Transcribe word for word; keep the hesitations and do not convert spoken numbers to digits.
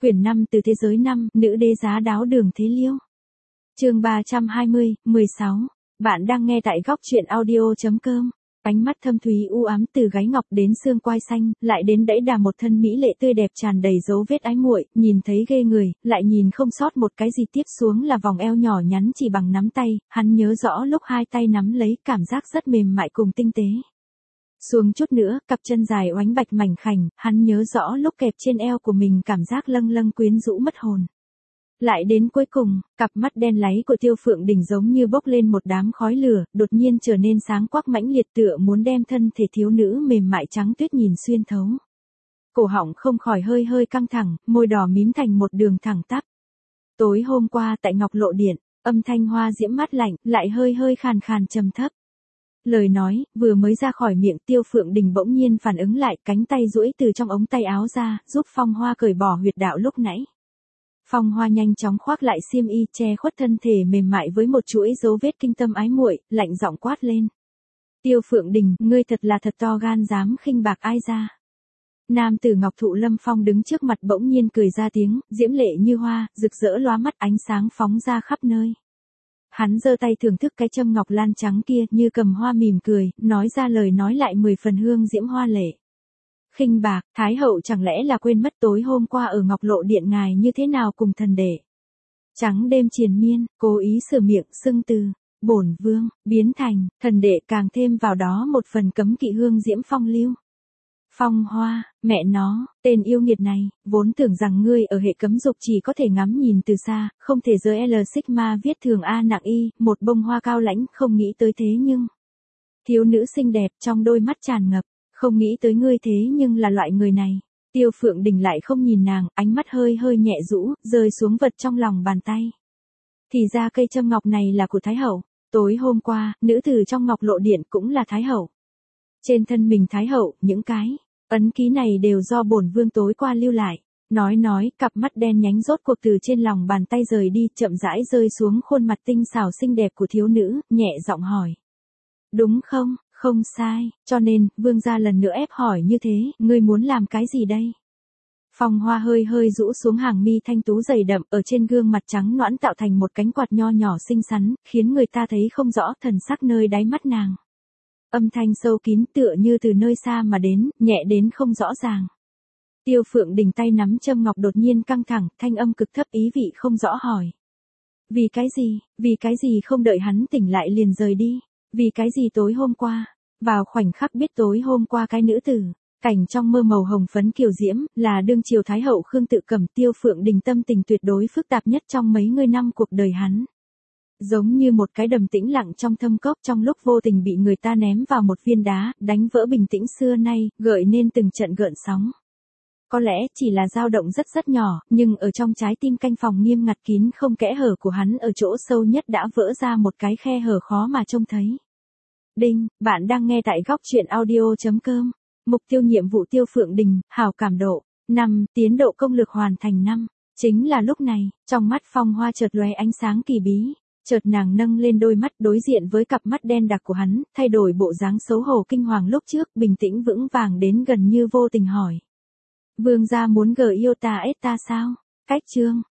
Quyển năm Từ thế giới năm, nữ đế giá đáo Đường Thế Liêu. Chương ba trăm hai mươi, mười sáu. Bạn đang nghe tại góc truyện audio chấm com. Ánh mắt thâm thúy u ám từ gáy ngọc đến xương quai xanh, lại đến đẫy đà một thân mỹ lệ tươi đẹp tràn đầy dấu vết ái muội, nhìn thấy ghê người, lại nhìn không sót một cái gì, tiếp xuống là vòng eo nhỏ nhắn chỉ bằng nắm tay, hắn nhớ rõ lúc hai tay nắm lấy, cảm giác rất mềm mại cùng tinh tế. Xuống chút nữa, cặp chân dài oánh bạch mảnh khảnh, hắn nhớ rõ lúc kẹp trên eo của mình cảm giác lâng lâng quyến rũ mất hồn. Lại đến cuối cùng, cặp mắt đen láy của Tiêu Phượng Đình giống như bốc lên một đám khói lửa, đột nhiên trở nên sáng quắc mãnh liệt, tựa muốn đem thân thể thiếu nữ mềm mại trắng tuyết nhìn xuyên thấu. Cổ họng không khỏi hơi hơi căng thẳng, môi đỏ mím thành một đường thẳng tắp. Tối hôm qua tại Ngọc Lộ Điện, âm thanh hoa diễm mát lạnh, lại hơi hơi khàn khàn trầm thấp. Lời nói, vừa mới ra khỏi miệng, Tiêu Phượng Đình bỗng nhiên phản ứng lại, cánh tay duỗi từ trong ống tay áo ra, giúp Phong Hoa cởi bỏ huyệt đạo lúc nãy. Phong Hoa nhanh chóng khoác lại xiêm y, che khuất thân thể mềm mại với một chuỗi dấu vết kinh tâm ái muội, lạnh giọng quát lên. Tiêu Phượng Đình, ngươi thật là thật to gan, dám khinh bạc ai ra. Nam tử Ngọc Thụ Lâm Phong đứng trước mặt bỗng nhiên cười ra tiếng, diễm lệ như hoa, rực rỡ lóa mắt, ánh sáng phóng ra khắp nơi. Hắn giơ tay thưởng thức cái châm ngọc lan trắng kia, như cầm hoa mỉm cười, nói ra lời nói lại mười phần hương diễm hoa lệ. Khinh bạc, Thái hậu chẳng lẽ là quên mất tối hôm qua ở Ngọc Lộ Điện ngài như thế nào cùng thần đệ. Trắng đêm triền miên, cố ý sửa miệng xưng từ, bổn vương, biến thành, thần đệ, càng thêm vào đó một phần cấm kỵ hương diễm phong lưu. Phong Hoa, mẹ nó, tên yêu nghiệt này, vốn tưởng rằng ngươi ở hệ cấm dục chỉ có thể ngắm nhìn từ xa, không thể giới L Sigma viết thường A nặng Y, một bông hoa cao lãnh, không nghĩ tới thế nhưng. Thiếu nữ xinh đẹp trong đôi mắt tràn ngập, không nghĩ tới ngươi thế nhưng là loại người này. Tiêu Phượng Đình lại không nhìn nàng, ánh mắt hơi hơi nhẹ rũ, rơi xuống vật trong lòng bàn tay. Thì ra cây châm ngọc này là của Thái hậu, tối hôm qua, nữ tử trong Ngọc Lộ Điện cũng là Thái hậu. Trên thân mình Thái hậu, những cái ấn ký này đều do bổn vương tối qua lưu lại. Nói nói, cặp mắt đen nhánh rốt cuộc từ trên lòng bàn tay rời đi, chậm rãi rơi xuống khuôn mặt tinh xảo xinh đẹp của thiếu nữ, nhẹ giọng hỏi. Đúng không, không sai, cho nên, vương gia lần nữa ép hỏi như thế, ngươi muốn làm cái gì đây? Phong Hoa hơi hơi rũ xuống hàng mi thanh tú dày đậm, ở trên gương mặt trắng nõn tạo thành một cánh quạt nho nhỏ xinh xắn, khiến người ta thấy không rõ thần sắc nơi đáy mắt nàng. Âm thanh sâu kín tựa như từ nơi xa mà đến, nhẹ đến không rõ ràng. Tiêu Phượng Đình tay nắm châm ngọc đột nhiên căng thẳng, thanh âm cực thấp ý vị không rõ hỏi. Vì cái gì, vì cái gì không đợi hắn tỉnh lại liền rời đi, vì cái gì tối hôm qua, vào khoảnh khắc biết tối hôm qua cái nữ tử, cảnh trong mơ màu hồng phấn kiều diễm, là đương triều Thái hậu Khương Tự Cẩm. Tiêu Phượng Đình tâm tình tuyệt đối phức tạp nhất trong mấy mươi năm cuộc đời hắn. Giống như một cái đầm tĩnh lặng trong thâm cốc, trong lúc vô tình bị người ta ném vào một viên đá, đánh vỡ bình tĩnh xưa nay, gợi nên từng trận gợn sóng. Có lẽ chỉ là dao động rất rất nhỏ, nhưng ở trong trái tim canh phòng nghiêm ngặt kín không kẽ hở của hắn, ở chỗ sâu nhất đã vỡ ra một cái khe hở khó mà trông thấy. Đinh, bạn đang nghe tại góc truyện audio chấm com. Mục tiêu nhiệm vụ Tiêu Phượng Đình, hảo cảm độ năm, tiến độ công lực hoàn thành năm. Chính là lúc này, trong mắt Phong Hoa chợt lóe ánh sáng kỳ bí. Chợt nàng nâng lên đôi mắt đối diện với cặp mắt đen đặc của hắn, thay đổi bộ dáng xấu hổ kinh hoàng lúc trước, bình tĩnh vững vàng đến gần như vô tình hỏi. Vương gia muốn gờ yêu ta ết ta sao? Cách chương,